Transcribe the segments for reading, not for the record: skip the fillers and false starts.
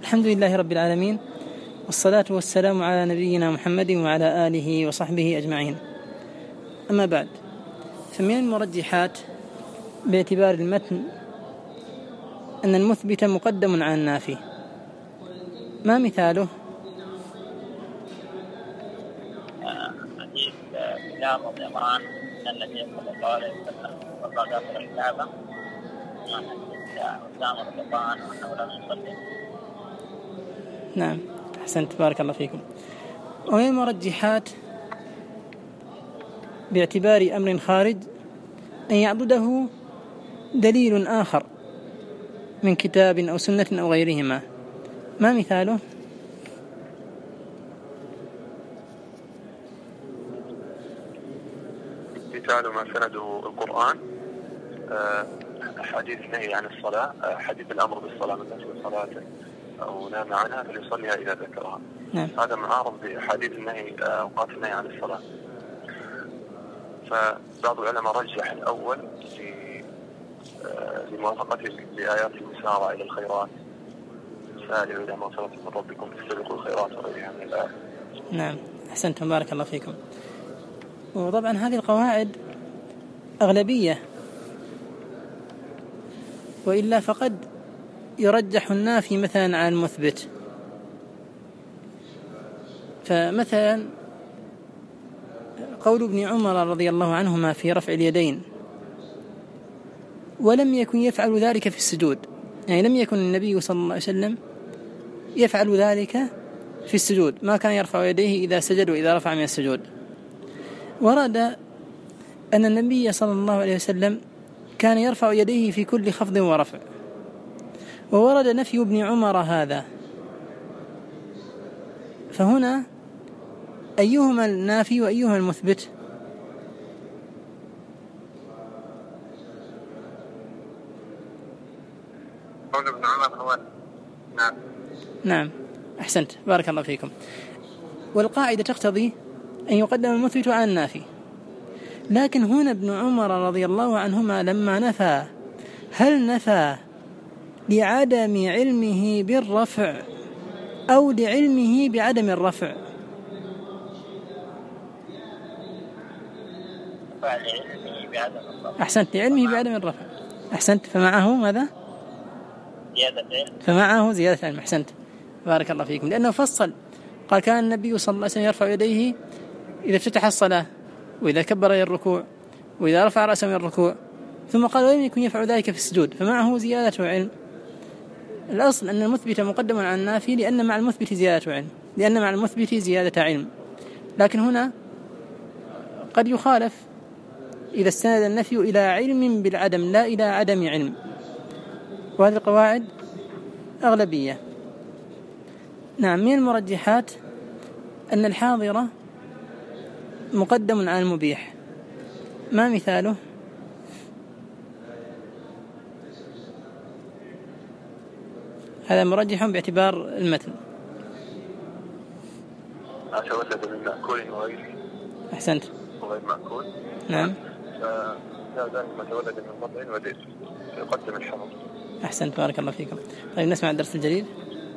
الحمد لله رب العالمين، والصلاة والسلام على نبينا محمد وعلى آله وصحبه أجمعين. أما بعد، فمن المرجحات باعتبار المتن أن المثبت مقدم على النافي. ما مثاله؟ حديث بلال رضي الله عنه أن النبي صلى الله عليه وسلم وقال داخل الكعبة، ما حديث أسامة رضي الله عنه أنه لم يصلي. نعم، أحسنت، بارك الله فيكم. ومن المرجحات باعتبار أمر خارج أن يعضده دليل آخر من كتاب أو سنة أو غيرهما. ما مثاله؟ مثال ما سنده القرآن، حديث نهي عن الصلاة، حديث الأمر بالصلاة من نسي صلاته أو نام عنها فليصليها إذا ذكرها. نعم. هذا معارض بحديث النهي، أوقات النهي عن الصلاة. فبعض العلماء رجح الأول لموافقته لآيات المسارعة إلى الخيرات، سارعوا إلى مغفرة من ربكم فاستبقوا الخيرات وغيرها من الآيات. نعم، أحسنتم، بارك الله فيكم. وطبعا هذه القواعد أغلبية، وإلا فقد يرجح النافي مثلا على المثبت. فمثلا قول ابن عمر رضي الله عنهما في رفع اليدين، ولم يكن يفعل ذلك في السجود، يعني لم يكن النبي صلى الله عليه وسلم يفعل ذلك في السجود، ما كان يرفع يديه إذا سجد وإذا رفع من السجود. ورد أن النبي صلى الله عليه وسلم كان يرفع يديه في كل خفض ورفع، وورد نفي ابن عمر هذا. فهنا أيهما النافي وأيهما المثبت؟ قول ابن عمر هو نعم. نعم، أحسنت، بارك الله فيكم. والقاعدة تقتضي أن يقدم المثبت على النافي، لكن هنا ابن عمر رضي الله عنهما لما نفى، هل نفى لعدم علمه بالرفع أو لعلمه بعدم الرفع؟ أحسنت، لعلمه بعدم الرفع. أحسنت، فمعه ماذا؟ زيادة علم. فمعه زيادة علم. أحسنت، بارك الله فيكم، لأنه فصل، قال كان النبي صلى الله عليه وسلم يرفع يديه إذا افتتح الصلاة، وإذا كبر إلى الركوع، وإذا رفع رأسه من الركوع، ثم قال ولم يكن يفعل ذلك في السجود، فمعه زيادة علم. الأصل أن المثبت مقدم على النافي، لأن مع المثبت زيادة علم، لأن مع المثبت زيادة علم. لكن هنا قد يخالف إذا استند النفي إلى علم بالعدم لا إلى عدم علم، وهذه القواعد أغلبية. نعم، من المرجحات أن الحاضرة مقدم على المبيح. ما مثاله؟ هذا مرجح باعتبار المتن. أتولد من مأكول وغيره. أحسنت، وغير مأكول. نعم. ذلك ما تولد من ضبع وديل يقدم الحمض. أحسنت، بارك الله فيكم. طيب، نسمع الدرس الجديد.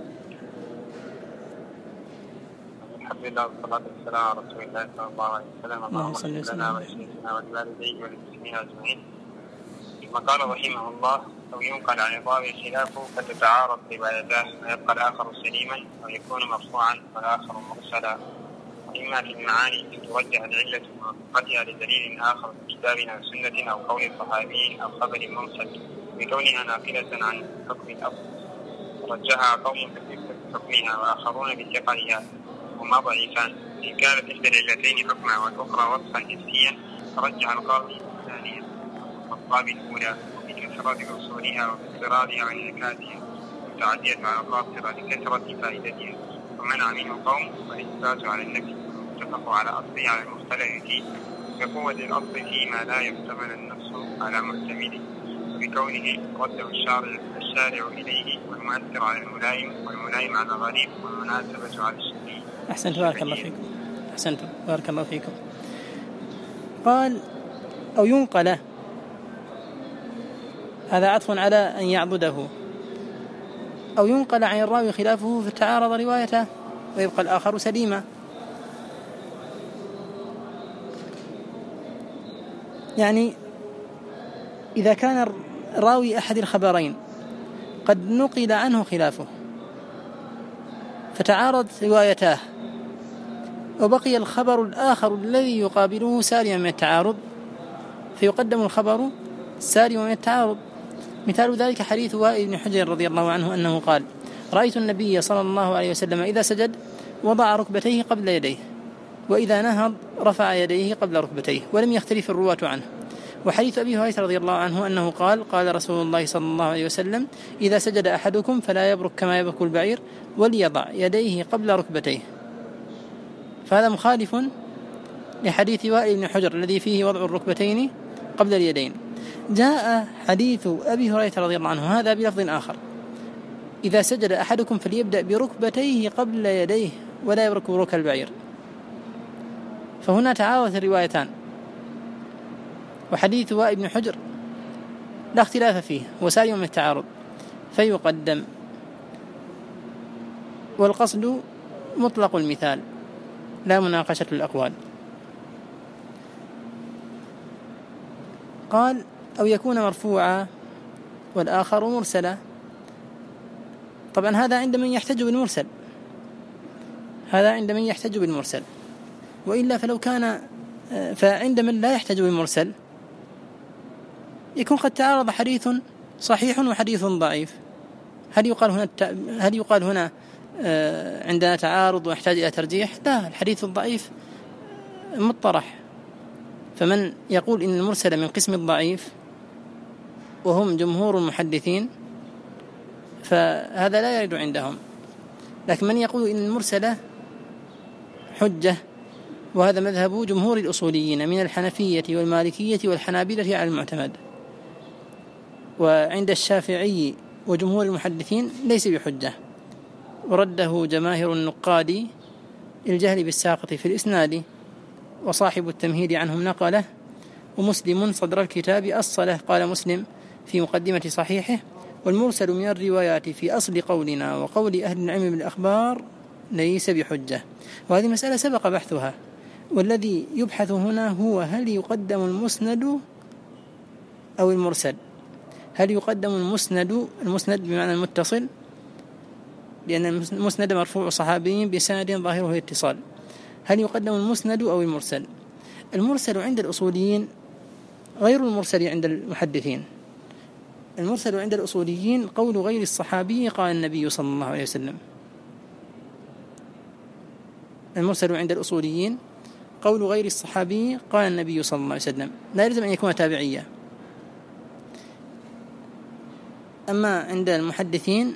الحمد لله والصلاة والسلام على رسول الله صلى الله عليه وسلم. اللهم صل وسلم لنا ولشيخنا ولوالديه وللمسلمين أجمعين. ثم قال رحمه الله: أو ينقل عن الراوي خلافه فتتعارض روايته ويبقى الآخر سليما، أو يكون مرفوعا والآخر مرسلا. وإما في المعاني أن ترجح العلة موافقتها لدليل آخر في كتاب أو سنة أو قول صحابي أو خبر مرسل بكونها ناقلة عن حكم الأصل، رجحها قوم بحكمها وآخرون بثقلها، وما ضعيفان. إن كانت إحدى العلتين حكما والأخرى وصفا حسيا رجح القاضي الثانية والطاب الأولى، بكثرة أصولها وباضطرادها وانعكاسها، متعدية على القاصرة لكثرة فائدتها. ومنع منه قوم والإثبات على النفي، اتفقوا على أصله على المختلف فيه بقوة الأصل فيما لا يحتمل النص على محتمله، بكونه رده الشارع إليه، والمؤثر على الملائم، والملائم على الغريب، والمناسبة على الشديد. أحسنت، بارك الله فيكم. أحسنت، بارك الله فيكم. قال: أو ينقل، هذا عطف على أن يعضده. أو ينقل عن الراوي خلافه فتعارض روايته ويبقى الآخر سليما. يعني إذا كان راوي أحد الخبرين قد نقل عنه خلافه فتعارض روايتاه وبقي الخبر الآخر الذي يقابله سالما من التعارض فيقدم الخبر سالما من التعارض. مثال ذلك حديث وائل بن حجر رضي الله عنه أنه قال: رأيت النبي صلى الله عليه وسلم إذا سجد وضع ركبتيه قبل يديه، وإذا نهض رفع يديه قبل ركبتيه، ولم يختلف الرواة عنه. وحديث أبي هريرة رضي الله عنه أنه قال: قال رسول الله صلى الله عليه وسلم: إذا سجد أحدكم فلا يبرك كما يبرك البعير وليضع يديه قبل ركبتيه. فهذا مخالف لحديث وائل بن حجر الذي فيه وضع الركبتين قبل اليدين. جاء حديث أبي هريرة رضي الله عنه هذا بلفظ آخر: إذا سجد أحدكم فليبدأ بركبتيه قبل يديه ولا يبرك بروك البعير. فهنا تعارضت الروايتان. وحديث وائل بن حجر لا اختلاف فيه وسالم من التعارض فيقدم، والقصد مطلق المثال لا مناقشة الأقوال. قال: أو يكون مرفوعا والآخر مرسلا. طبعا هذا عند من يحتج بالمرسل، هذا عند من يحتج بالمرسل، وإلا فلو كان فعند من لا يحتج بالمرسل يكون قد تعارض حديث صحيح وحديث ضعيف. هل يقال هنا عندنا تعارض ويحتاج إلى ترجيح؟ لا، الحديث الضعيف مطرح. فمن يقول إن المرسل من قسم الضعيف وهم جمهور المحدثين فهذا لا يرد عندهم. لكن من يقول إن المرسل حجة، وهذا مذهب جمهور الأصوليين من الحنفية والمالكية والحنابلة على المعتمد، وعند الشافعي وجمهور المحدثين ليس بحجة، ورده جماهير النقاد الجهل بالساقط في الإسناد، وصاحب التمهيد عنهم نقله، ومسلم صدر الكتاب الصلاة قال مسلم في مقدمة صحيحه: والمرسل من الروايات في أصل قولنا وقول أهل العلم بالأخبار ليس بحجة. وهذه مسألة سبق بحثها، والذي يبحث هنا هو هل يقدم المسند أو المرسل. هل يقدم المسند بمعنى المتصل، لأن المسند مرفوع صحابي بسند ظاهره الاتصال. هل يقدم المسند أو المرسل؟ المرسل عند الأصوليين غير المرسل عند المحدثين. المرسل عند الأصوليين قول غير الصحابي قال النبي صلى الله عليه وسلم. المرسل عند الأصوليين قول غير الصحابي قال النبي صلى الله عليه وسلم، لا يلزم أن يكون تابعيا. أما عند المحدثين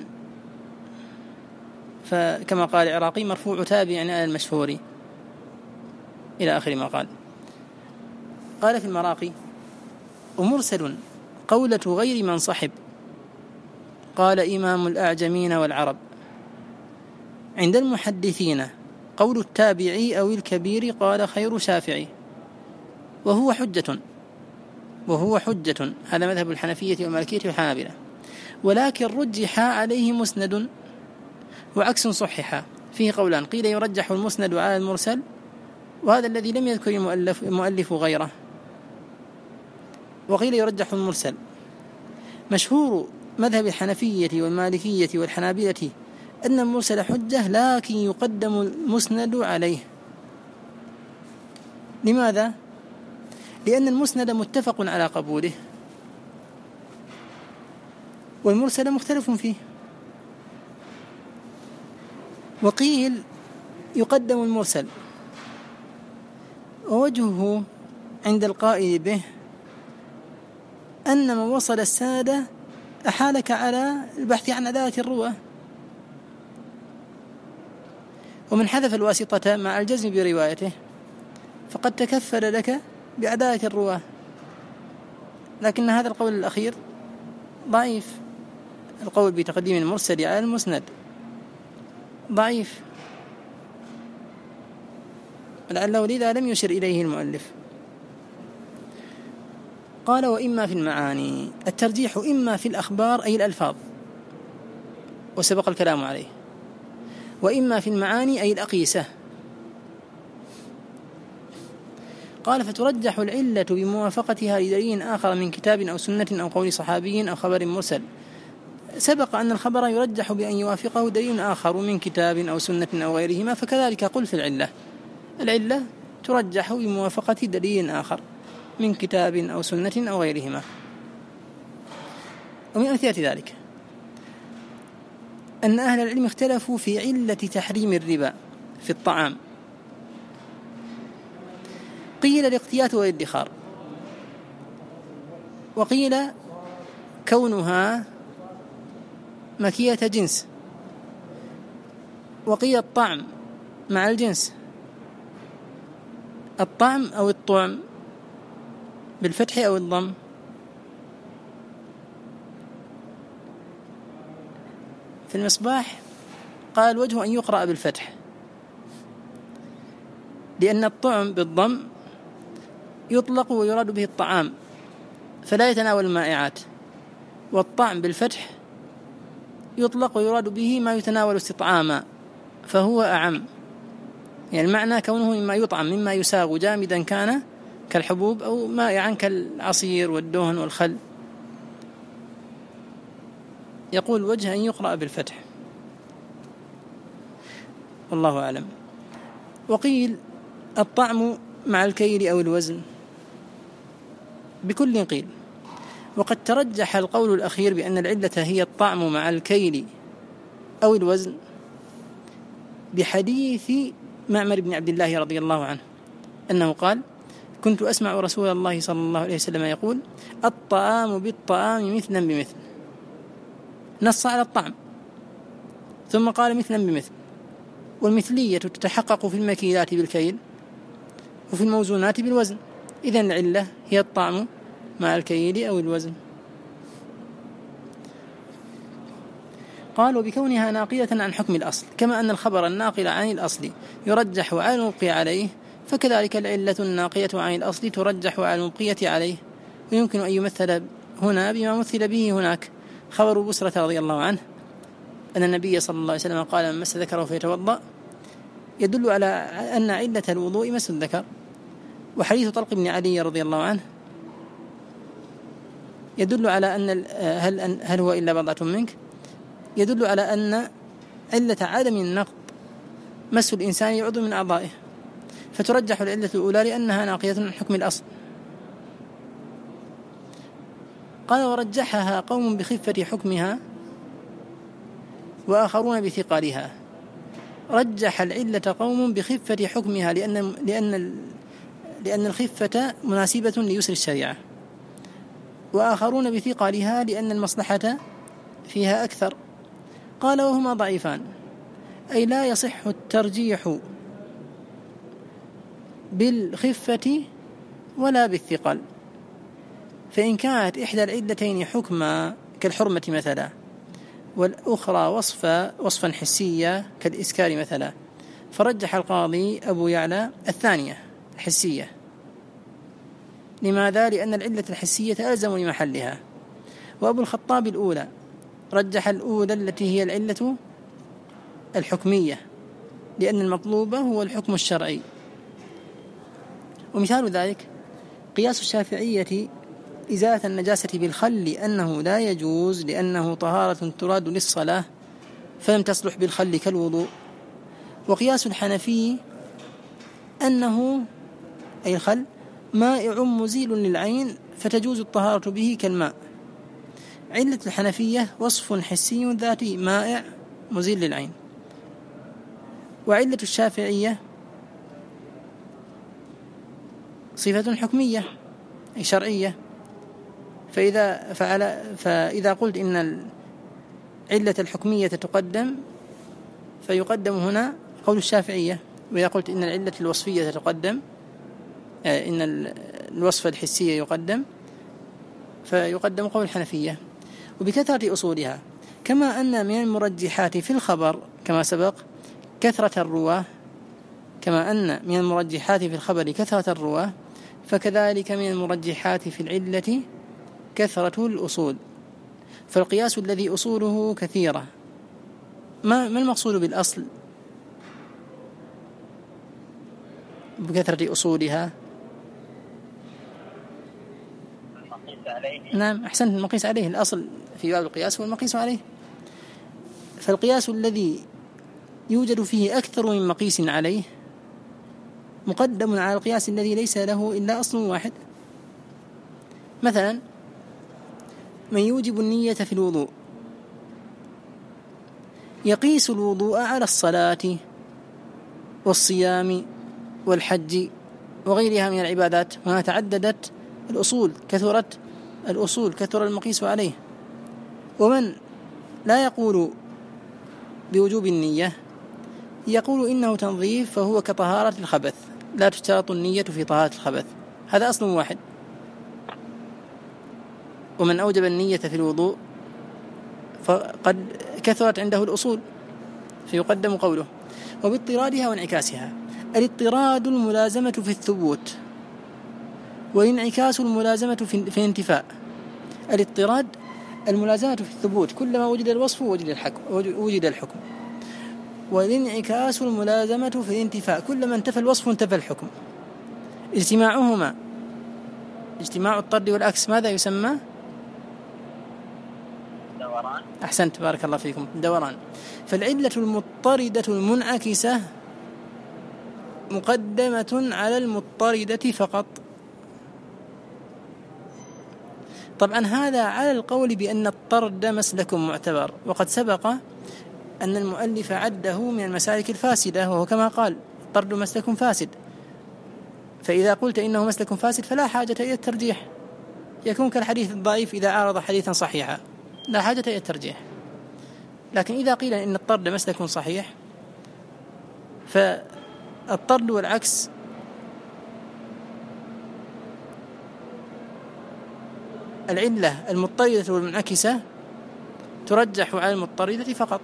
فكما قال العراقي: مرفوع تابع على المشهور، إلى آخر ما قال. قال في المراقي: ومرسل قولة غير من صحب، قال إمام الأعجمين والعرب. عند المحدثين قول التابعي أو الكبير قال خير شافعي، وهو حجة. هذا مذهب الحنفية والمالكية والحنابلة. ولكن رجح عليه مسند، وعكس صحح. فيه قولان: قيل يرجح المسند على المرسل، وهذا الذي لم يذكر المؤلف غيره، وقيل يرجح المرسل. مشهور مذهب الحنفية والمالكية والحنابلة أن المرسل حجة، لكن يقدم المسند عليه. لماذا؟ لأن المسند متفق على قبوله، والمرسل مختلف فيه. وقيل يقدم المرسل، ووجهه عند القائل به أن من وصل السادة أحالك على البحث عن عدالة الرواة، ومن حذف الواسطة مع الجزم بروايته فقد تكفل لك بعدالة الرواة. لكن هذا القول الأخير ضعيف، القول بتقديم المرسل على المسند ضعيف، لعله لذا لم يشر إليه المؤلف. قال: وإما في المعاني. الترجيح إما في الأخبار أي الألفاظ، وسبق الكلام عليه، وإما في المعاني أي الأقيسة. قال فترجح العلة بموافقتها لدليل آخر من كتاب أو سنة أو قول صحابي أو خبر مرسل. سبق أن الخبر يرجح بأن يوافقه دليل آخر من كتاب أو سنة أو غيرهما، فكذلك قل في العلة ترجح بموافقة دليل آخر من كتاب أو سنة أو غيرهما. ومن أمثلة ذلك أن أهل العلم اختلفوا في علة تحريم الربا في الطعام، قيل الاقتيات والادخار، وقيل كونها مكية جنس، وقيل الطعم مع الجنس، الطعم أو الطعم بالفتح أو الضم. في المصباح قال وجه أن يقرأ بالفتح، لأن الطعم بالضم يطلق ويراد به الطعام فلا يتناول المائعات، والطعم بالفتح يطلق ويراد به ما يتناول استطعاما فهو أعم، يعني المعنى كونه مما يطعم مما يساغ جامدا كان كالحبوب أو مائعا كالعصير والدهن والخل. يقول وجه أن يقرأ بالفتح، والله أعلم. وقيل الطعم مع الكيل أو الوزن، بكل قيل. وقد ترجح القول الأخير بأن العلة هي الطعم مع الكيل أو الوزن بحديث معمر بن عبد الله رضي الله عنه أنه قال كنت أسمع رسول الله صلى الله عليه وسلم يقول الطعام بالطعام مثلا بمثل، نص على الطعم ثم قال مثلا بمثل، والمثلية تتحقق في المكيلات بالكيل وفي الموزونات بالوزن، إذن العلة هي الطعم مع الكيل أو الوزن. قالوا بكونها ناقلة عن حكم الأصل، كما أن الخبر الناقل عن الأصل يرجح على المبقي عليه، فكذلك العلة الناقية عن الأصل ترجح على المبقية عليه. ويمكن أن يمثل هنا بما مثل به هناك. خبر بسرة رضي الله عنه أن النبي صلى الله عليه وسلم قال من مس ذكره فيتوضأ يدل على أن علة الوضوء مس الذكر. وحديث طلق بن علي رضي الله عنه يدل على أن هل هو إلا بضعة منك، يدل على أن علة عدم النقض مس الإنسان عضو من أعضائه، فترجح العلة الأولى لأنها ناقية عن حكم الأصل. قال ورجحها قوم بخفة حكمها وآخرون بثقالها. رجح العلة قوم بخفة حكمها لأن الخفة مناسبة ليسر الشريعة، وآخرون بثقالها لأن المصلحة فيها أكثر. قال وهما ضعيفان، أي لا يصح الترجيح بالخفة ولا بالثقل، فإن كانت إحدى العلتين حكما كالحرمة مثلا والأخرى وصفا حسية كالإسكار مثلا، فرجح القاضي أبو يعلى الثانية الحسية. لماذا؟ لأن العلة الحسية ألزم لمحلها. وأبو الخطاب الأولى رجح الأولى التي هي العلة الحكمية، لأن المطلوب هو الحكم الشرعي. ومثال ذلك قياس الشافعية إزالة النجاسة بالخل أنه لا يجوز لأنه طهارة تراد للصلاة فلم تصلح بالخل كالوضوء. وقياس الحنفي أنه أي الخل مائع مزيل للعين فتجوز الطهارة به كالماء. علة الحنفية وصف حسي ذاتي مائع مزيل للعين. وعلة الشافعية صفة حكمية أي شرعية. فإذا قلت إن العلة الحكمية تقدم فيقدم هنا قول الشافعية، وإذا قلت إن العلة الوصفية تقدم إن الوصف الحسية يقدم فيقدم قول الحنفية. وبكثرة أصولها، كما أن من المرجحات في الخبر كما سبق كثرة الرواه، كما أن من المرجحات في الخبر كثرة الرواه، فكذلك من المرجحات في العلة كثرة الأصول. فالقياس الذي أصوله كثيرة ما المقصود بالأصل بكثرة أصولها؟ نعم أحسنت، المقيس عليه. الأصل في باب القياس هو المقيس عليه. فالقياس الذي يوجد فيه أكثر من مقيس عليه مقدم على القياس الذي ليس له إلا أصل واحد. مثلا من يوجب النية في الوضوء يقيس الوضوء على الصلاة والصيام والحج وغيرها من العبادات. هنا تعددت الأصول، كثرت الأصول، كثر المقيس عليه. ومن لا يقول بوجوب النية يقول إنه تنظيف فهو كطهارة الخبث، لا تشترط النية في طهارة الخبث. هذا أصل واحد. ومن أوجب النية في الوضوء فقد كثرت عنده الأصول فيقدم قوله. وباضطرادها وانعكاسها. الاضطراد الملازمة في الثبوت، والانعكاس الملازمة في الانتفاء. الاضطراد الملازمة في الثبوت، كلما وجد الوصف وجد الحكم. والانعكاس الملازمة في الانتفاء، كلما انتفى الوصف انتفى الحكم. اجتماعهما، اجتماع الطرد والعكس، ماذا يسمى؟ دوران. أحسنت، بارك الله فيكم، دوران. فالعلة المضطردة المنعكسة مقدمة على المضطردة فقط. طبعا هذا على القول بأن الطرد مسلك معتبر، وقد سبق أن المؤلف عده من المسالك الفاسدة، وهو كما قال الطرد مسلك فاسد. فإذا قلت إنه مسلك فاسد فلا حاجة إلى الترجيح، يكون كالحديث الضعيف إذا عارض حديثا صحيحا، لا حاجة إلى الترجيح. لكن إذا قيل إن الطرد مسلك صحيح فالطرد والعكس العلة المضطردة والمنعكسة ترجح على المضطردة فقط.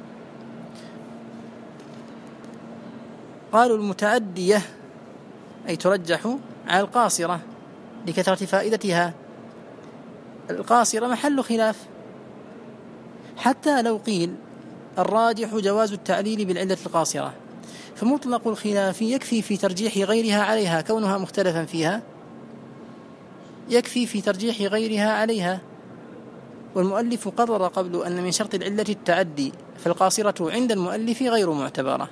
قالوا المتعدية أي ترجح على القاصرة لكثرة فائدتها. القاصرة محل خلاف، حتى لو قيل الراجح جواز التعليل بالعلة القاصرة فمطلق الخلاف يكفي في ترجيح غيرها عليها، كونها مختلفا فيها يكفي في ترجيح غيرها عليها. والمؤلف قرر قبل أن من شرط العلة التعدي، فالقاصرة عند المؤلف غير معتبرة.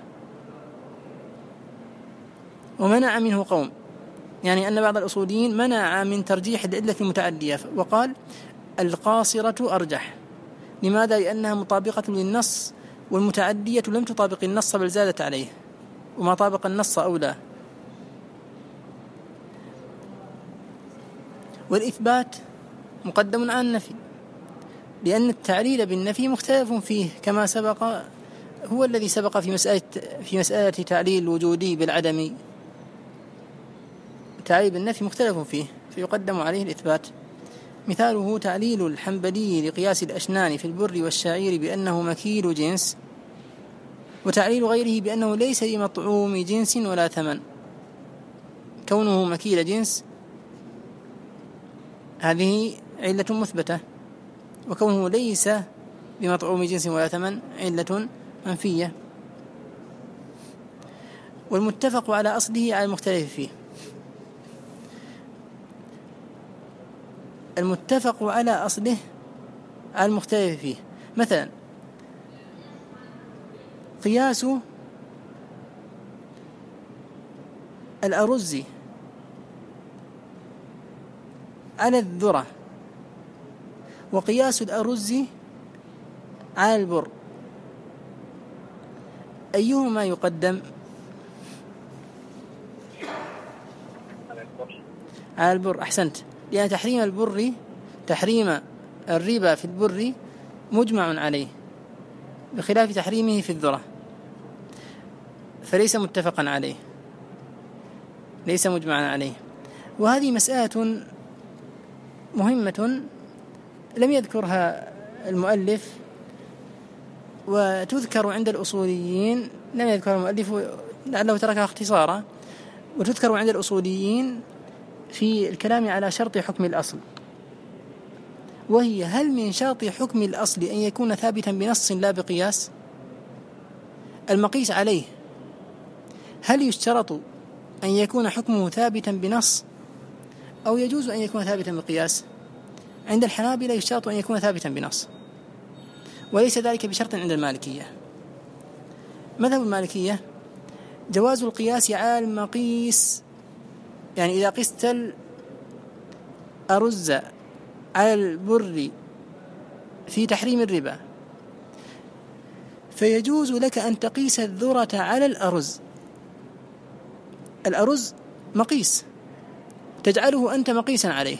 ومنع منه قوم، يعني أن بعض الأصوليين منع من ترجيح العلة المتعدية وقال القاصرة أرجح. لماذا؟ لأنها مطابقة للنص، والمتعدية لم تطابق النص بل زادت عليه، وما طابق النص أولى. والإثبات مقدم على النفي، لأن التعليل بالنفي مختلف فيه كما سبق، هو الذي سبق في مسألة تعليل الوجودي بالعدمي. تعليل بالنفي مختلف فيه فيقدم عليه الإثبات. مثاله تعليل الحنبلي لقياس الأشنان في البر والشعير بأنه مكيل جنس، وتعليل غيره بأنه ليس لمطعوم جنس ولا ثمن. كونه مكيل جنس هذه علة مثبتة، وكونه ليس بمطعوم جنس ولا ثمن علة منفية. والمتفق على أصله على المختلف فيه. المتفق على أصله على المختلف فيه، مثلا قياس الأرز على الذرة، وقياس الأرز على البر، أيهما يقدم؟ على البر. أحسنت، لأن تحريم الربا في البر مجمع عليه بخلاف تحريمه في الذرة، فليس متفقا عليه، ليس مجمعا عليه. وهذه مسألة مهمة لم يذكرها المؤلف، وتذكر عند الأصوليين، لم يذكرها المؤلف لعله تركها اختصارا، وتذكر عند الأصوليين في الكلام على شرط حكم الأصل، وهي هل من شرط حكم الأصل أن يكون ثابتا بنص لا بقياس؟ المقيس عليه هل يشترط أن يكون حكمه ثابتا بنص أو يجوز أن يكون ثابتا بقياس؟ عند الحنابلة يشترط أن يكون ثابتا بنص، وليس ذلك بشرط عند المالكية. مذهب المالكية جواز القياس على المقيس، يعني إذا قست الأرز على البر في تحريم الربا فيجوز لك أن تقيس الذرة على الأرز. الأرز مقيس تجعله أنت مقيسا عليه.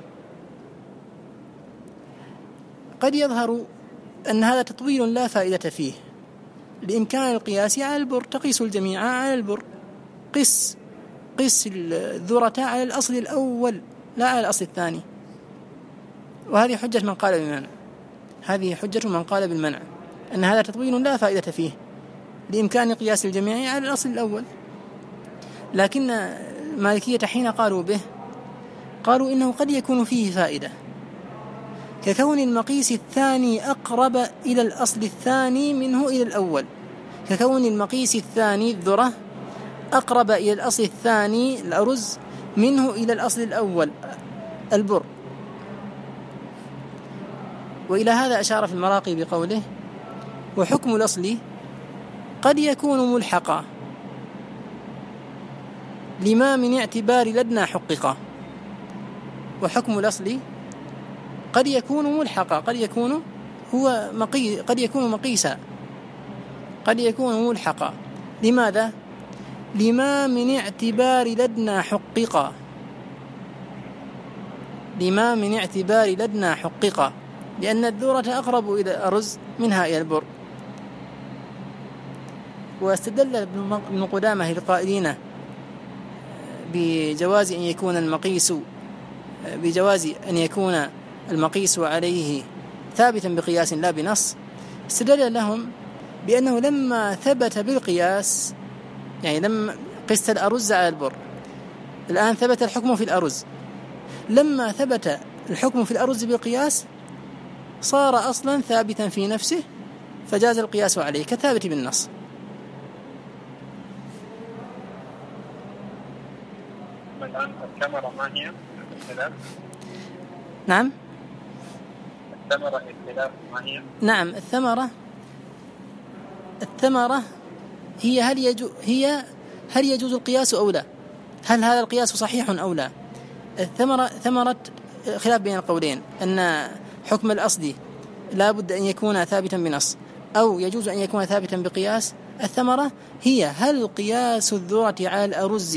قد يظهر أن هذا تطويل لا فائدة فيه لإمكان القياس على البر، تقيس الجميع على البر، قس الذرة على الأصل الأول لا على الأصل الثاني. وهذه حجة من قال بالمنع، هذه حجة من قال بالمنع أن هذا تطويل لا فائدة فيه لإمكان قياس الجميع على الأصل الأول. لكن المالكية حين قالوا به قالوا إنه قد يكون فيه فائدة، ككون المقيس الثاني أقرب إلى الأصل الثاني منه إلى الأول، ككون المقيس الثاني الذرة أقرب إلى الأصل الثاني الأرز منه إلى الأصل الأول البر. وإلى هذا أشار في المراقي بقوله: وحكم الأصل قد يكون ملحقا لما من اعتبار لدنا حققا. وحكم الأصل قد يكون ملحقا، قد يكون هو قد يكون مقيسا، قد يكون ملحقا. لماذا؟ لما من اعتبار لدنا حققا، لما من اعتبار لدنا حققا، لأن الذرة أقرب إلى الأرز منها إلى البر. واستدل ابن قدامة القائلين بجواز أن يكون المقيس عليه ثابتا بقياس لا بنص، استدل لهم بأنه لما ثبت بالقياس، يعني لما قست الأرز على البر، الآن ثبت الحكم في الأرز، لما ثبت الحكم في الأرز بالقياس صار أصلا ثابتا في نفسه فجاز القياس عليه كثابت بالنص. الآن الثمرة ما هي الاختلاف؟ نعم الثمرة الاختلاف ما هي؟ نعم الثمرة هي هل يجوز القياس أو لا؟ هل هذا القياس صحيح أو لا؟ ثمرة خلاف بين القولين، أن حكم الأصل لا بد أن يكون ثابتا بنص أو يجوز أن يكون ثابتا بقياس. الثمرة هي هل قياس الذرة على الأرز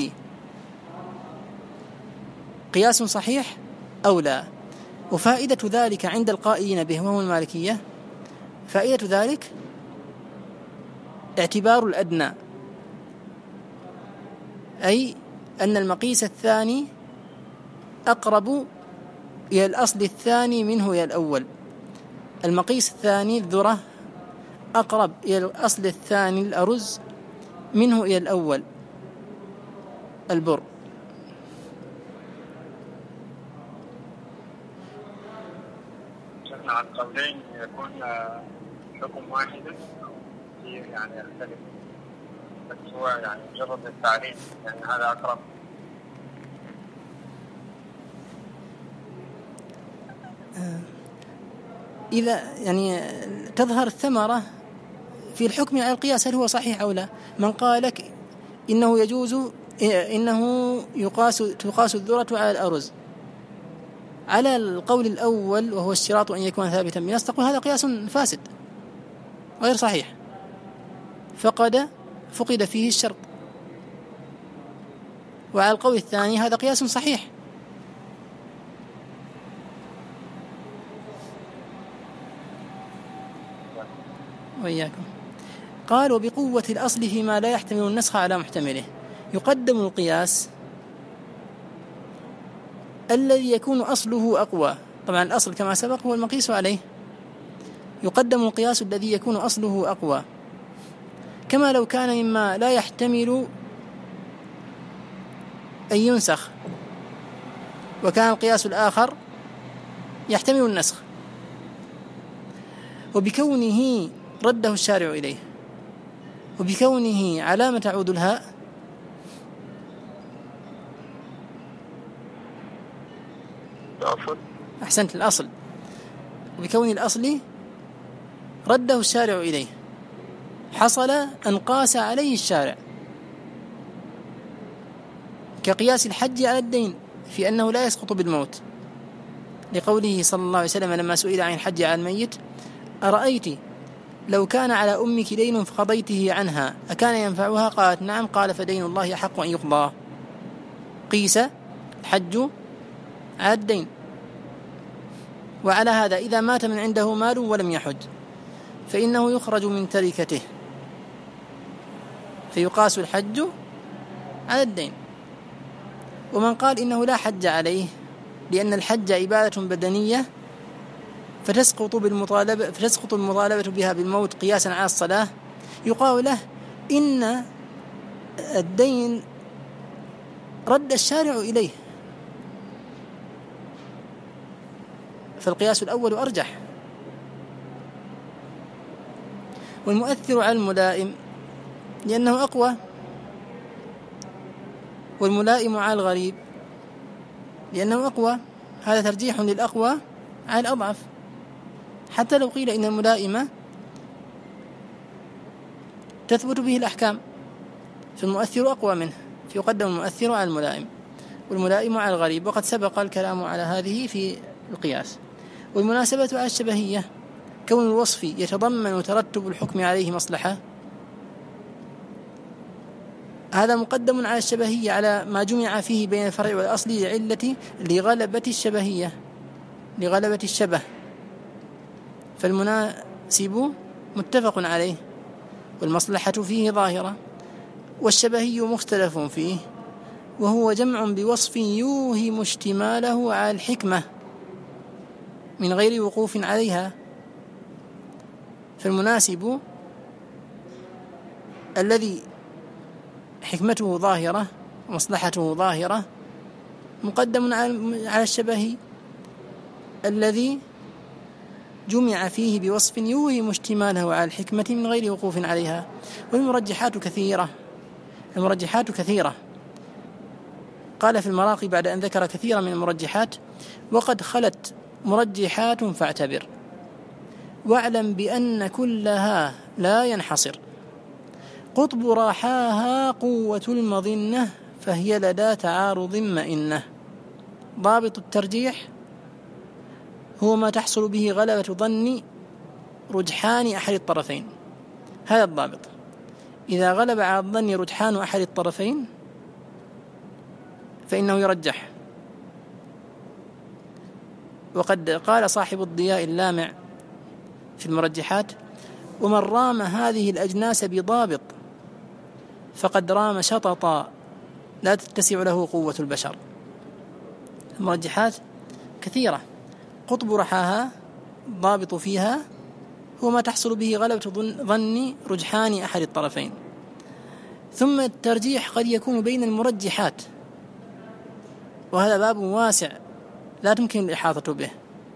قياس صحيح أو لا؟ وفائدة ذلك عند القائلين به وهم المالكية، فائدة ذلك اعتبار الأدنى، أي أن المقيس الثاني أقرب إلى الأصل الثاني منه إلى الأول. المقيس الثاني الذرة أقرب إلى الأصل الثاني الأرز منه إلى الأول البر. شفنا عن قولين يكون حكم واحدا يعني يختلف، بس هو يعني مجرد التعريف، يعني هذا أقرب. إذا يعني تظهر الثمرة في الحكم على القياس هل هو صحيح أو لا. من قال لك إنه يجوز، إنه تقاس الذرة على الأرز على القول الأول وهو اشتراط أن يكون ثابتا بنص، تقول هذا قياس فاسد غير صحيح، فقد فيه الشرط. وعلى القول الثاني هذا قياس صحيح. وإياكم. قال: وبقوة الأصل فيما لا يحتمل النسخ على محتمله يقدم القياس الذي يكون أصله أقوى. طبعا الأصل كما سبق هو المقيس عليه. يقدم القياس الذي يكون أصله أقوى، كما لو كان مما لا يحتمل أن ينسخ وكان القياس الآخر يحتمل النسخ، وبكونه رده الشارع إليه. وبكونه علامة تعود الهاء الأصل. أحسنت، الأصل. وبكون الأصل رده الشارع إليه، حصل أن قاس عليه الشارع، كقياس الحج على الدين في أنه لا يسقط بالموت، لقوله صلى الله عليه وسلم لما سئل عن الحج على الميت: أرأيت لو كان على أمك دين فقضيته عنها أكان ينفعها؟ قالت: نعم. قال: فدين الله أحق أن يقضى. قيس الحج على الدين. وعلى هذا إذا مات من عنده مال ولم يحج فإنه يخرج من تركته، فيقاس الحج على الدين. ومن قال إنه لا حج عليه لأن الحج عبادة بدنية فتسقط المطالبة بها بالموت قياسا على الصلاة، يقال له إن الدين رد الشارع إليه، فالقياس الأول أرجح. والمؤثر على الملائم لأنه أقوى، والملائم على الغريب لأنه أقوى. هذا ترجيح للأقوى على الأضعف، حتى لو قيل إن الملائمة تثبت به الأحكام فالمؤثر أقوى منه، فيقدم المؤثر على الملائم والملائم على الغريب، وقد سبق الكلام على هذه في القياس. والمناسبة على الشبهية كون الوصف يتضمن ترتب الحكم عليه مصلحة، هذا مقدم على الشبهية على ما جمع فيه بين الفرع والأصل لغلبة الشبهية، لغلبة الشبه، فالمناسب متفق عليه والمصلحة فيه ظاهرة، والشبهي مختلف فيه وهو جمع بوصف يوهم اشتماله على الحكمة من غير وقوف عليها. فالمناسب الذي حكمته ظاهرة ومصلحته ظاهرة مقدم على الشبهي الذي جمع فيه بوصف يوهم اشتماله على الحكمة من غير وقوف عليها. والمرجحات كثيرة، المرجحات كثيرة. قال في المراقي بعد أن ذكر كثيرا من المرجحات: وقد خلت مرجحات فاعتبر، واعلم بأن كلها لا ينحصر، قطب راحاها قوة المظنة، فهي لدى تعارض مئنة. ضابط الترجيح هو ما تحصل به غلبة ظن رجحان أحد الطرفين، هذا الضابط. إذا غلب على الظن رجحان أحد الطرفين فإنه يرجح. وقد قال صاحب الضياء اللامع في المرجحات: ومن رام هذه الأجناس بضابط فقد رام شططا لا تتسع له قوة البشر. المرجحات كثيرة، قطب رحاها ضابط فيها هو ما تحصل به غلبة ظن رجحان أحد الطرفين. ثم الترجيح قد يكون بين المرجحات، وهذا باب واسع لا تمكن الإحاطة به.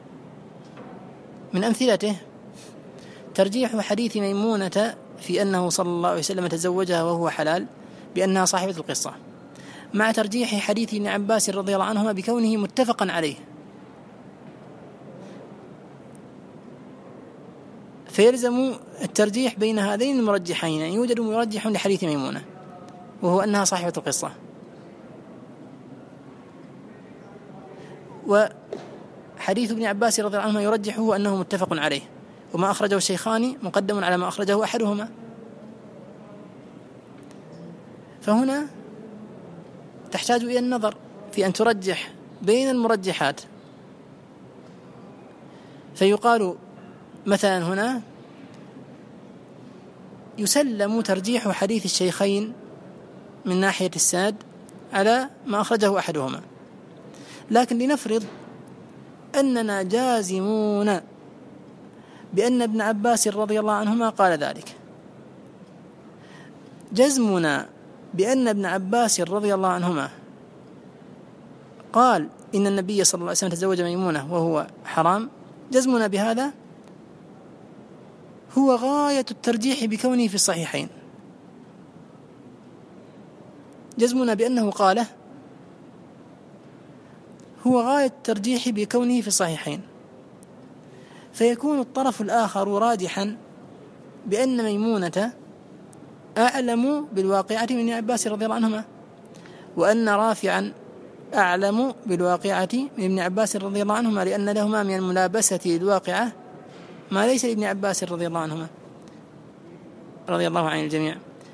من أمثلته ترجيح حديث ميمونة في أنه صلى الله عليه وسلم تزوجها وهو حلال بأنها صاحبة القصة، مع ترجيح حديث ابن عباس رضي الله عنهما بكونه متفقا عليه، فيلزم الترجيح بين هذين المرجحين أن يوجد مرجح لحديث ميمونة وهو أنها صاحبة القصة، وحديث ابن عباس رضي الله عنهما يرجحه أنه متفق عليه، وما أخرجه الشيخان مقدم على ما أخرجه أحدهما. فهنا تحتاج إلى النظر في أن ترجح بين المرجحات، فيقال مثلا هنا يسلم ترجيح حديث الشيخين من ناحية السند على ما أخرجه أحدهما، لكن لنفرض أننا جازمون بأن ابن عباس رضي الله عنهما قال ذلك. جزمنا بأن ابن عباس رضي الله عنهما قال إن النبي صلى الله عليه وسلم تزوج ميمونة وهو حرام، جزمنا بهذا هو غاية الترجيح بكونه في الصحيحين، جزمنا بأنه قاله هو غاية الترجيح بكونه في الصحيحين، فيكون الطرف الآخر راجحا بأن ميمونة أعلم بالواقعة من ابن عباس رضي الله عنهما، وأن رافعا أعلم بالواقعة من ابن عباس رضي الله عنهما، لأن لهما من الملابسة للواقعة ما ليس لابن عباس رضي الله عنهما رضي الله عن الجميع.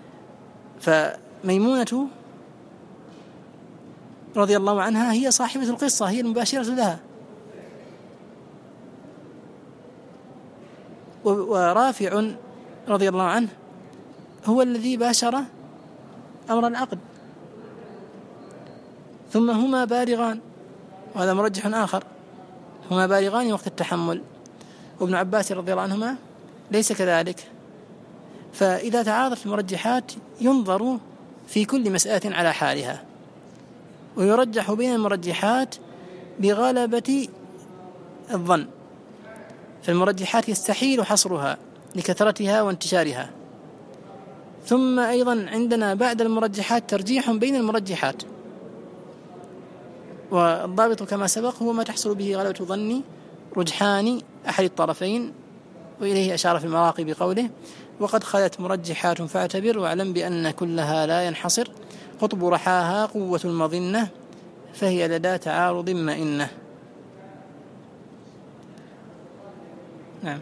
فميمونة رضي الله عنها هي صاحبة القصة، هي المباشرة لها، ورافع رضي الله عنه هو الذي باشر أمر العقد، ثم هما بالغان، وهذا مرجح آخر، هما بالغان وقت التحمل، وابن عباس رضي الله عنهما ليس كذلك. فإذا تعارضت المرجحات ينظر في كل مسألة على حالها، ويرجح بين المرجحات بغلبة الظن، فالمرجحات يستحيل حصرها لكثرتها وانتشارها. ثم أيضا عندنا بعد المرجحات ترجيح بين المرجحات، والضابط كما سبق هو ما تحصل به غلبة ظن رجحان أحد الطرفين، وإليه أشار في المراقي بقوله: وقد خلت مرجحات فاعتبر واعلم بأن كلها لا ينحصر، قطب رحاها قوة المظنة فهي لدى تعارض مئنة. نعم.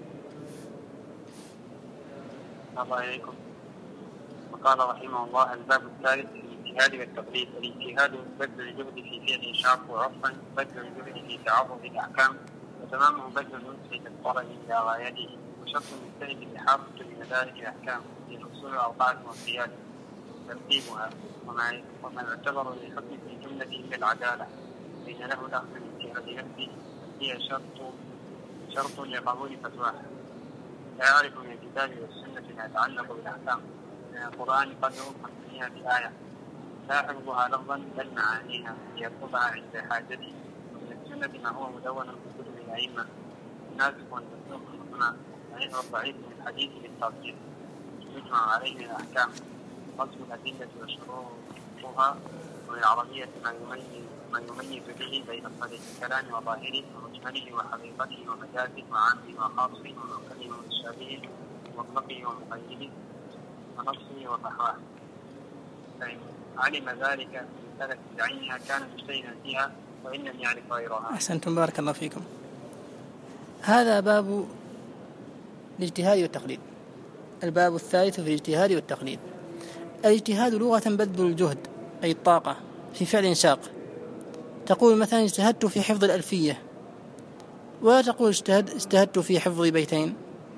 الله عليكم. وقال رحمه الله: الباب الثالث في الاجتهاد والتقليد. الاجتهاد بذل الجهد في فعل شاق، وعرفا بذل الجهد في تعرض الاحكام، وتمامه بذل النصح للطلب الى غايته، وشرط المجتهد الاحاطه بمدارك الاحكام في الاصول الاربعه والقياس ترتيبها، وما يعتبر للحكم في الجمله الا العداله، فان له الاخذ باجتهاد نفسه، هي شرط لقبول فتواه. لا يعرف من الكتاب والسنه ما يتعلق بالاحكام، من القرآن قدر 500 آية لا حفظها لفظا بل معانيها ليطلبها عند حاجته، ومن السنة ما هو مدون في كتب الأئمة الناسخ والمنسوخ، هنا صحيح والضعيف من الحديث بالترجيح، يجمع عليه من الأحكام، قصد الأدلة وشروطها، وللعربية ما يميز به بين صريح الكلام وظاهره ومجمله وحقيقته ومجازه وعامه وخاصه ومحكمه ومتشابهه ومطلقه ومقيده ونصه وفحواه. فإن علم ذلك من مسألة بعينها كان مجتهدا فيها، وإن لم يعرف غيرها. أحسنتم، بارك الله فيكم. هذا باب الاجتهاد والتقليد، الباب الثالث في الاجتهاد والتقليد. الاجتهاد لغة بذل الجهد أي الطاقة في فعل شاق. تقول مثلا اجتهدت في حفظ الألفية، ولا تقول اجتهدت في حفظ بيتين.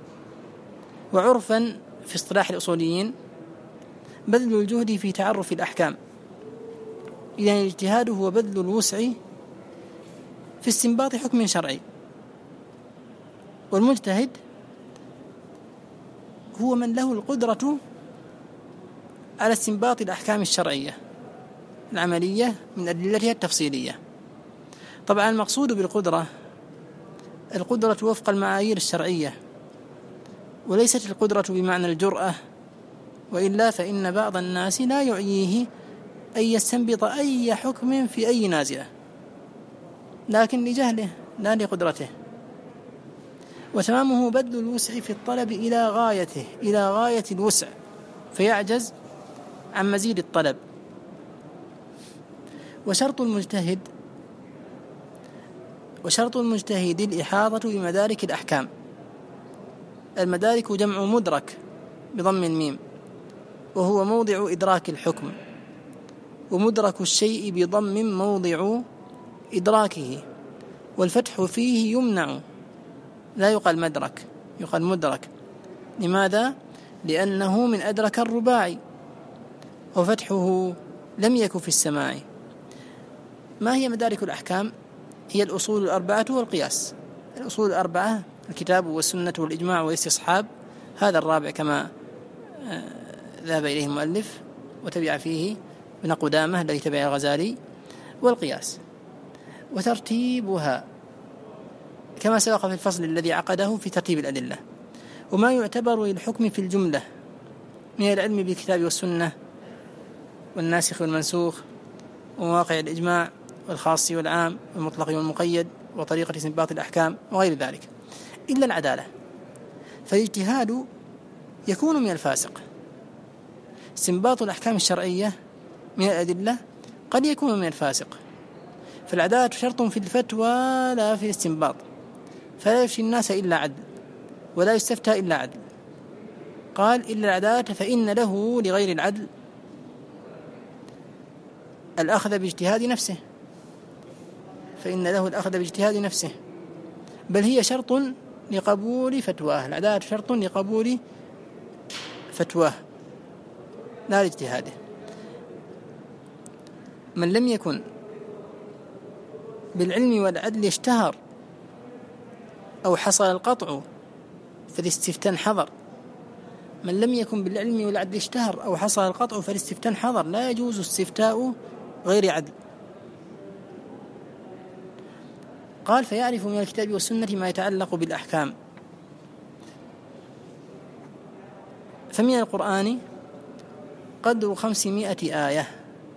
وعرفا في اصطلاح الأصوليين بذل الجهد في تعرف الأحكام، إذن الاجتهاد هو بذل الوسع في استنباط حكم شرعي، والمجتهد هو من له القدرة على استنباط الأحكام الشرعية العملية من أدلتها التفصيلية. طبعا المقصود بالقدرة القدرة وفق المعايير الشرعية، وليست القدرة بمعنى الجرأة، وإلا فإن بعض الناس لا يعييه أن يستنبط أي حكم في أي نازلة، لكن لجهله لا لقدرته. وتمامه بذل الوسع في الطلب إلى غايته، إلى غاية الوسع، فيعجز عن مزيد الطلب. وشرط المجتهد الإحاطة بمدارك الأحكام. المدارك جمع مدرك بضم الميم، وهو موضع إدراك الحكم، ومدرك الشيء بضم موضع إدراكه، والفتح فيه يمنع، لا يقال مدرك، يقال مدرك. لماذا؟ لأنه من أدرك الرباعي، وفتحه لم يكن في السماع. ما هي مدارك الأحكام؟ هي الأصول الأربعة والقياس. الأصول الأربعة الكتاب والسنة والإجماع والاستصحاب، هذا الرابع كما ذهب إليه المؤلف وتبع فيه ابن قدامة الذي تبع الغزالي، والقياس. وترتيبها كما سبق في الفصل الذي عقده في ترتيب الأدلة. وما يعتبر للحكم في الجملة من العلم بالكتاب والسنة والناسخ والمنسوخ ومواقع الإجماع والخاص والعام والمطلق والمقيد وطريقة استنباط الأحكام وغير ذلك، إلا العدالة، فالاجتهاد يكون من الفاسق. استنباط الأحكام الشرعية من الأدلة قد يكون من الفاسق، فالعدالة شرط في الفتوى لا في الاستنباط، فلا يفتي الناس إلا عدل ولا يستفتى إلا عدل. قال إلا العدالة فإن له لغير العدل الأخذ باجتهاد نفسه، فإن له الأخذ باجتهاد نفسه، بل هي شرط لقبول فتواه. العدالة شرط لقبول فتواه لا لاجتهاده. من لم يكن بالعلم والعدل اشتهر أو حصل القطع فالاستفتاء حضر. من لم يكن بالعلم والعدل اشتهر أو حصل القطع فالاستفتاء حضر، لا يجوز استفتاء غير عدل. قال فيعرف من الكتاب والسنة ما يتعلق بالأحكام. فمن القرآن قدر 500 آية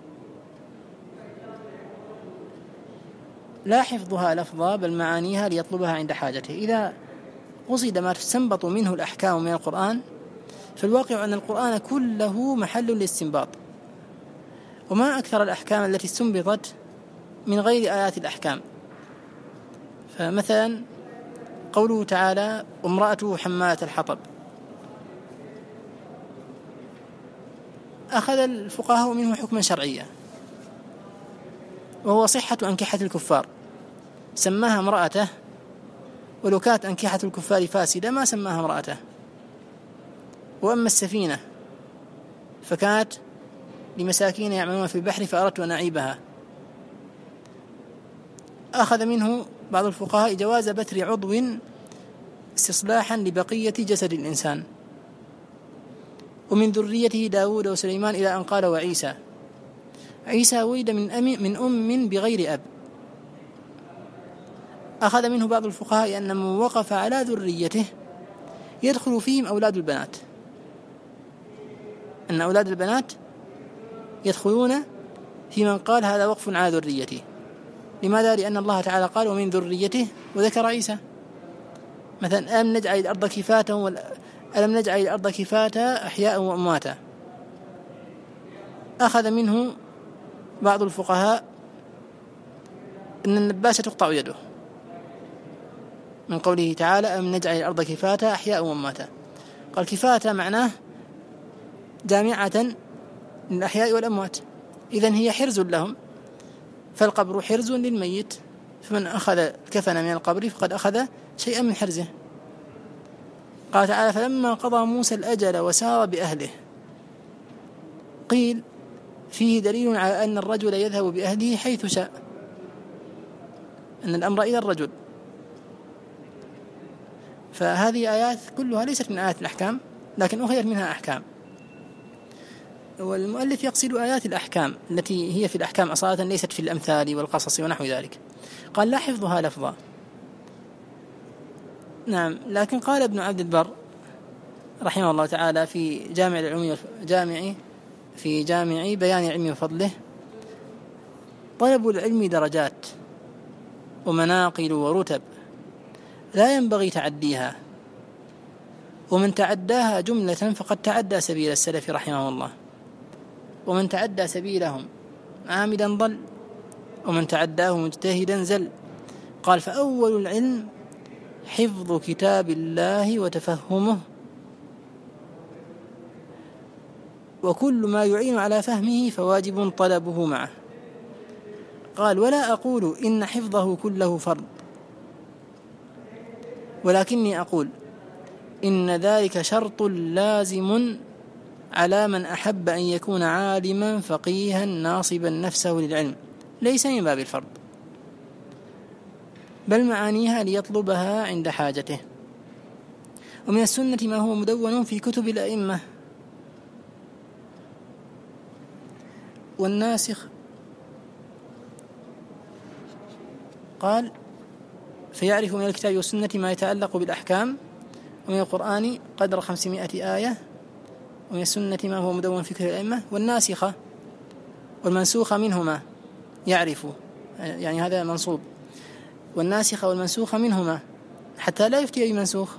لا حفظها لفظا بل معانيها ليطلبها عند حاجته. إذا قصد ما تستنبط منه الأحكام من القرآن فالواقع أن القرآن كله محل للاستنباط، وما أكثر الأحكام التي استنبطت من غير آيات الأحكام. فمثلا قوله تعالى امرأته حمالة الحطب، أخذ الفقهاء منه حكما شرعيا وهو صحة أنكحة الكفار، سماها امرأته، ولو كانت أنكحة الكفار فاسدة ما سماها امرأته. وأما السفينة فكانت لمساكين يعملون في البحر فأردت أن أعيبها، أخذ منه بعض الفقهاء جواز بتر عضو استصلاحا لبقية جسد الإنسان. ومن ذريته داود وسليمان إلى أن قال وعيسى، عيسى ولد من أم بغير أب. أخذ منه بعض الفقهاء أن من وقف على ذريته يدخل فيهم أولاد البنات، أن أولاد البنات يدخلون في من قال هذا وقف على ذريته. لماذا؟ لأن الله تعالى قال ومن ذريته وذكر عيسى. مثلا ألم نجعل الأرض كفاتا أحياء وأمواتا. أخذ منه بعض الفقهاء أن النباشة تقطع يده من قوله تعالى ألم نجعل الأرض كفاتا أحياء وأمواتا. قال كفاتا معناه جامعة للأحياء والأموات، إذن هي حرز لهم، فالقبر حرز للميت، فمن أخذ الكفن من القبر فقد أخذ شيئا من حرزه. قال تعالى فلما قضى موسى الأجل وسار بأهله. قيل فيه دليل على أن الرجل يذهب بأهله حيث شاء، أن الأمر إلى الرجل. فهذه آيات كلها ليست من آيات الأحكام لكن أخذت منها أحكام. والمؤلف يقصد آيات الأحكام التي هي في الأحكام أصالة ليست في الأمثال والقصص ونحو ذلك. قال لا حفظها لفظا. نعم، لكن قال ابن عبد البر رحمه الله تعالى في جامع بيان العلم وفضله: طلب العلم درجات ومناقل ورتب لا ينبغي تعديها، ومن تعداها جملة فقد تعدى سبيل السلف رحمه الله، ومن تعدى سبيلهم عامدا ضل، ومن تعداه مجتهدا زل. قال فأول العلم حفظ كتاب الله وتفهمه، وكل ما يعين على فهمه فواجب طلبه معه. قال ولا أقول إن حفظه كله فرض، ولكني أقول إن ذلك شرط لازم على من أحب أن يكون عالما فقيها ناصبا نفسه للعلم، ليس من باب الفرض، بل معانيها ليطلبها عند حاجته. ومن السنة ما هو مدون في كتب الأئمة. والناسخ قال فيعرف من الكتاب والسنة ما يتعلق بالأحكام، ومن القرآن قدر 500 آية، ومن السنة ما هو مدون في كتب الأئمة. والناسخة والمنسوخ منهما يعرف، يعني هذا منصوب، والناسخ والمنسوخ منهما حتى لا يفتي بمنسوخ،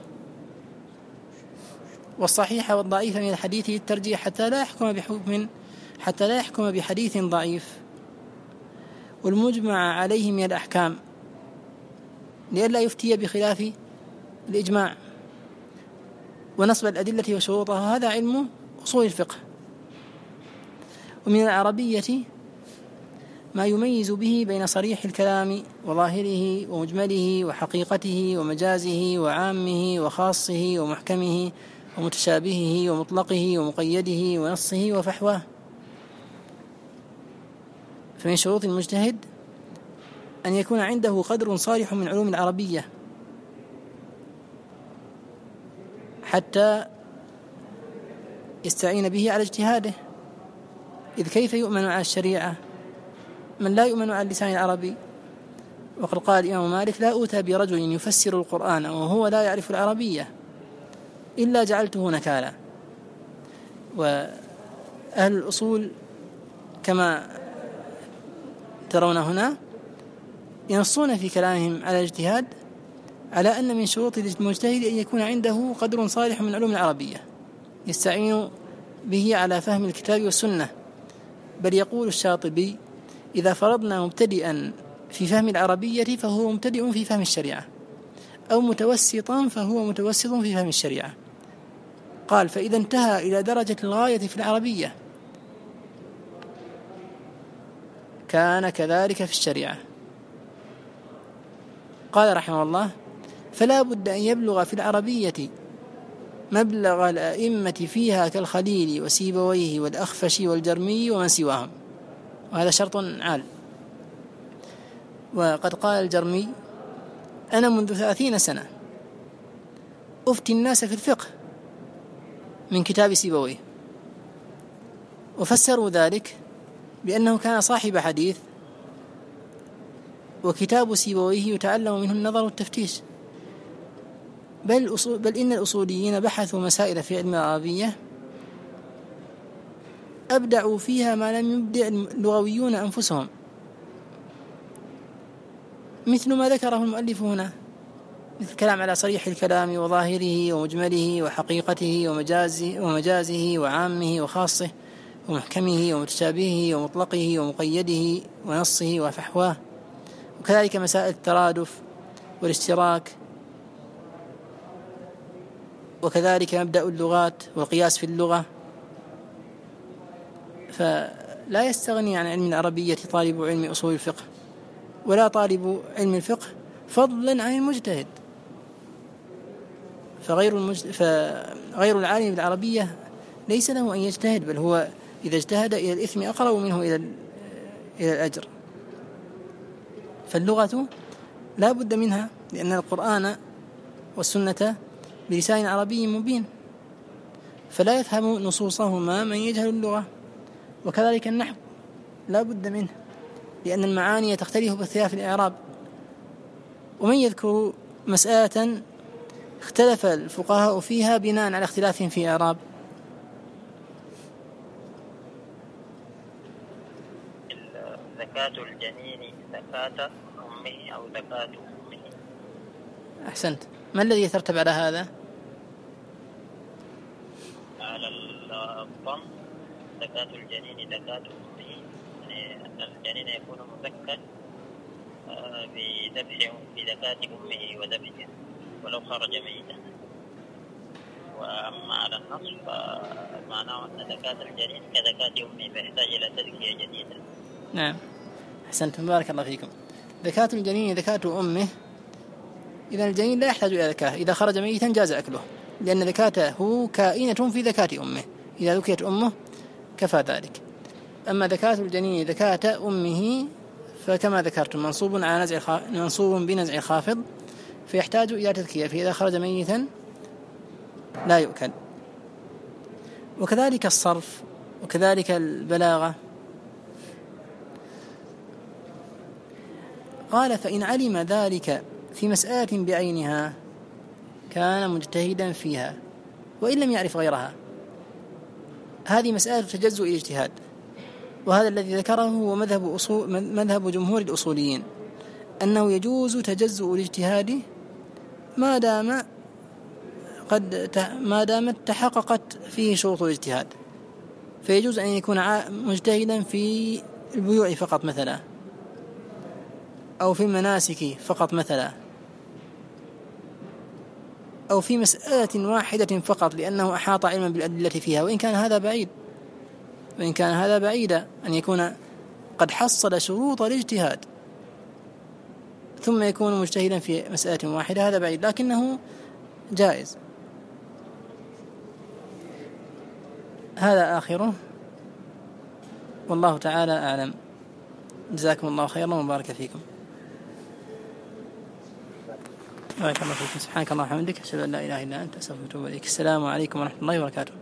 والصحيح والضعيف من الحديث للترجيح حتى لا يحكم بحديث ضعيف، والمجمع عليه من الأحكام لئلا يفتي بخلاف الإجماع، ونصب الأدلة وشروطها. هذا علم أصول الفقه. ومن العربية ما يميز به بين صريح الكلام وظاهره ومجمله وحقيقته ومجازه وعامه وخاصه ومحكمه ومتشابهه ومطلقه ومقيده ونصه وفحواه. فمن شروط المجتهد أن يكون عنده قدر صالح من علوم العربية حتى يستعين به على اجتهاده، إذ كيف يؤمن على الشريعة من لا يؤمن على اللسان العربي؟ وقد قال الإمام مالك: لا أوتى برجل يفسر القرآن وهو لا يعرف العربية إلا جعلته نكالا. وأهل الأصول كما ترون هنا ينصون في كلامهم على الاجتهاد على أن من شروط المجتهد أن يكون عنده قدر صالح من علوم العربية يستعين به على فهم الكتاب والسنة. بل يقول الشاطبي: إذا فرضنا مبتدئا في فهم العربية فهو مبتدئ في فهم الشريعة، أو متوسطا فهو متوسط في فهم الشريعة. قال: فإذا انتهى إلى درجة الغاية في العربية كان كذلك في الشريعة. قال رحمه الله: فلا بد أن يبلغ في العربية مبلغ الأئمة فيها كالخليل وسيبويه والأخفش والجرمي ومن سواهم، وهذا شرط عال. وقد قال الجرمي: أنا منذ 30 سنة أفتي الناس في الفقه من كتاب سيبويه، وفسروا ذلك بأنه كان صاحب حديث، وكتاب سيبويه يتعلم منه النظر والتفتيش. بل إن الأصوليين بحثوا مسائل في علم العربية أبدعوا فيها ما لم يبدع اللغويون أنفسهم، مثل ما ذكره المؤلف هنا، مثل الكلام على صريح الكلام وظاهره ومجمله وحقيقته ومجازه وعامه وخاصه ومحكمه ومتشابهه ومطلقه ومقيده ونصه وفحواه. وكذلك مسائل الترادف والاشتراك، وكذلك مبدأ اللغات والقياس في اللغة. فلا يستغني عن علم العربية طالب علم أصول الفقه، ولا طالب علم الفقه فضلا عن المجتهد. فغير العالم بالعربية ليس له أن يجتهد، بل هو إذا اجتهد إلى الإثم أقرب منه إلى الأجر. فاللغة لا بد منها، لأن القرآن والسنة بلسان عربي مبين، فلا يفهم نصوصهما من يجهل اللغة. وكذلك النحو لا بد منه، لأن المعاني تختلف باختلاف الإعراب. ومن يذكر مسألة اختلف الفقهاء فيها بناء على اختلافهم في إعراب؟ زكاة الجنين زكاة أمه أو زكاة أمه. أحسنت. ما الذي يترتب على هذا؟ على الضم زكاة الجنين زكاة أمه، يعني الجنين يكون مزكى بزكاة أمه وذبحه ولو خرج ميتا. وأما على النصف فمعناه أن زكاة الجنين كزكاة أمه، فيحتاج إلى تزكية جديدة. نعم، أحسنتم، بارك الله فيكم. زكاة الجنين زكاة أمه، إذا الجنين لا يحتاج إلى زكاة، إذا خرج ميتا جاز أكله، لأن زكاته كائنة في زكاة أمه، إذا ذكيت أمه كفى ذلك. أما زكاة الجنين زكاة أمه فكما ذكرتم منصوب بنزع الخافض، فيحتاج إلى تذكية، فإذا خرج ميتا لا يؤكل. وكذلك الصرف، وكذلك البلاغة. قال: فإن علم ذلك في مسألة بعينها كان مجتهدا فيها وإن لم يعرف غيرها. هذه مسألة تجزء الاجتهاد، وهذا الذي ذكره هو مذهب جمهور الأصوليين، أنه يجوز تجزؤ الاجتهاد ما دامت تحققت فيه شروط الاجتهاد، فيجوز أن يكون مجتهدا في البيوع فقط مثلا، أو في المناسك فقط مثلا، أو في مسألة واحدة فقط لأنه أحاط علما بالأدلة فيها، وإن كان هذا بعيدا أن يكون قد حصل شروط الاجتهاد ثم يكون مجتهدا في مسألة واحدة، هذا بعيد لكنه جائز. هذا آخره، والله تعالى أعلم. جزاكم الله خيرا وبارك فيكم. بارك الله فيكم. سبحانك اللهم وبحمدك، أشهد أن لا إله إلا أنت، أستغفرك وأتوب إليك. السلام عليكم ورحمة الله وبركاته.